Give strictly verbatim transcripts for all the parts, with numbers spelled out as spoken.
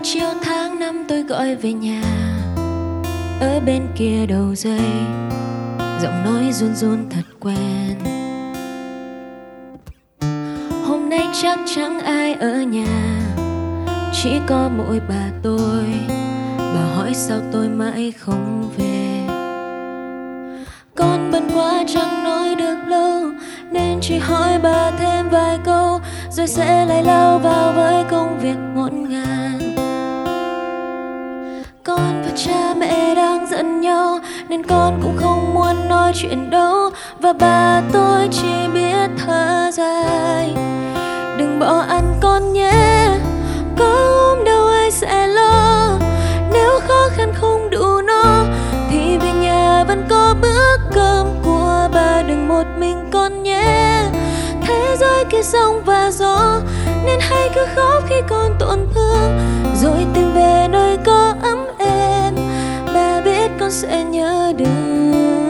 chiều tháng năm tôi gọi về nhà. Ở bên kia đầu dây, giọng nói run run thật quen. Hôm nay chắc chẳng ai ở nhà, chỉ có mỗi bà tôi. Bà hỏi sao tôi mãi không về. Con bận quá chẳng nói được lâu, nên chỉ hỏi bà thêm vài câu, rồi sẽ lại lao vào với công việc ngổn ngang. Con và cha mẹ đang giận nhau, nên con cũng không muốn nói chuyện đâu. Và bà tôi chỉ biết thở dài. Đừng bỏ ăn con nhé, có ốm đâu ai sẽ lo. Nếu khó khăn không đủ no, thì về nhà vẫn có bữa cơm của bà. Đừng một mình con nhé, thế giới kia sóng và gió, nên hãy cứ khóc khi con tổn thương, rồi tìm về nơi có ấm êm. Bà biết con sẽ nhớ đừng.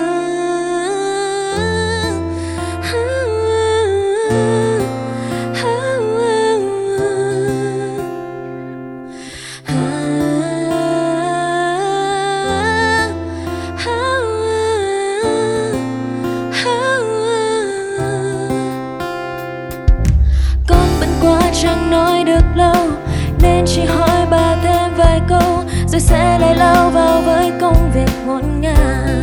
Chẳng nói được lâu, nên chỉ hỏi bà thêm vài câu, rồi sẽ lại lao vào với công việc ngổn ngang.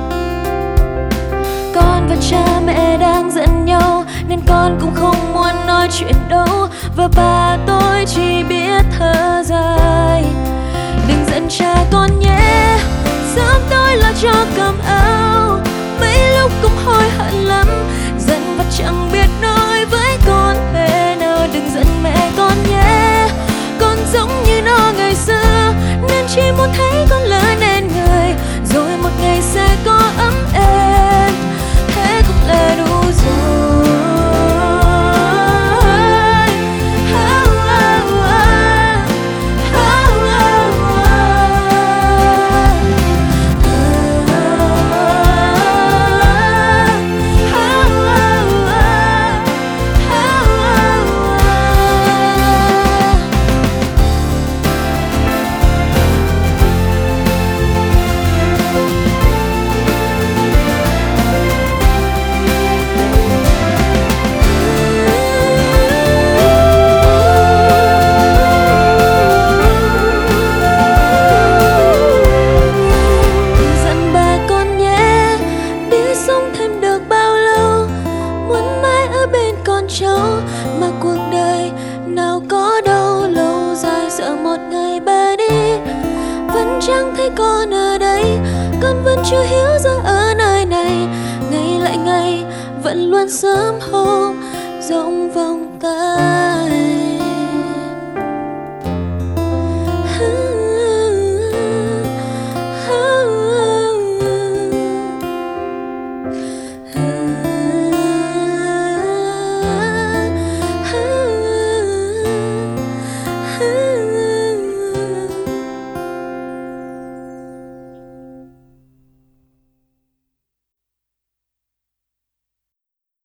Con và cha mẹ đang giận nhau, nên con cũng không muốn nói chuyện đâu. Và bà tôi chỉ biết thở dài. Đừng giận cha con nhé, sớm tôi lo cho cơm áo. Mấy lúc cũng hối hận lắm, giận và chẳng biết nói với con thế nào. Đừng giận mẹ con nhé, con giống như nó ngày xưa, nên chỉ muốn thấy con lớn lên người, rồi một ngày sẽ có ấm êm. Thế cũng là đủ rồi. Mà cuộc đời nào có đâu lâu dài, sợ một ngày bà đi vẫn chẳng thấy con ở đây. Con vẫn chưa hiểu ra ở nơi này, ngày lại ngày vẫn luôn sớm hôm rộng vòng tay.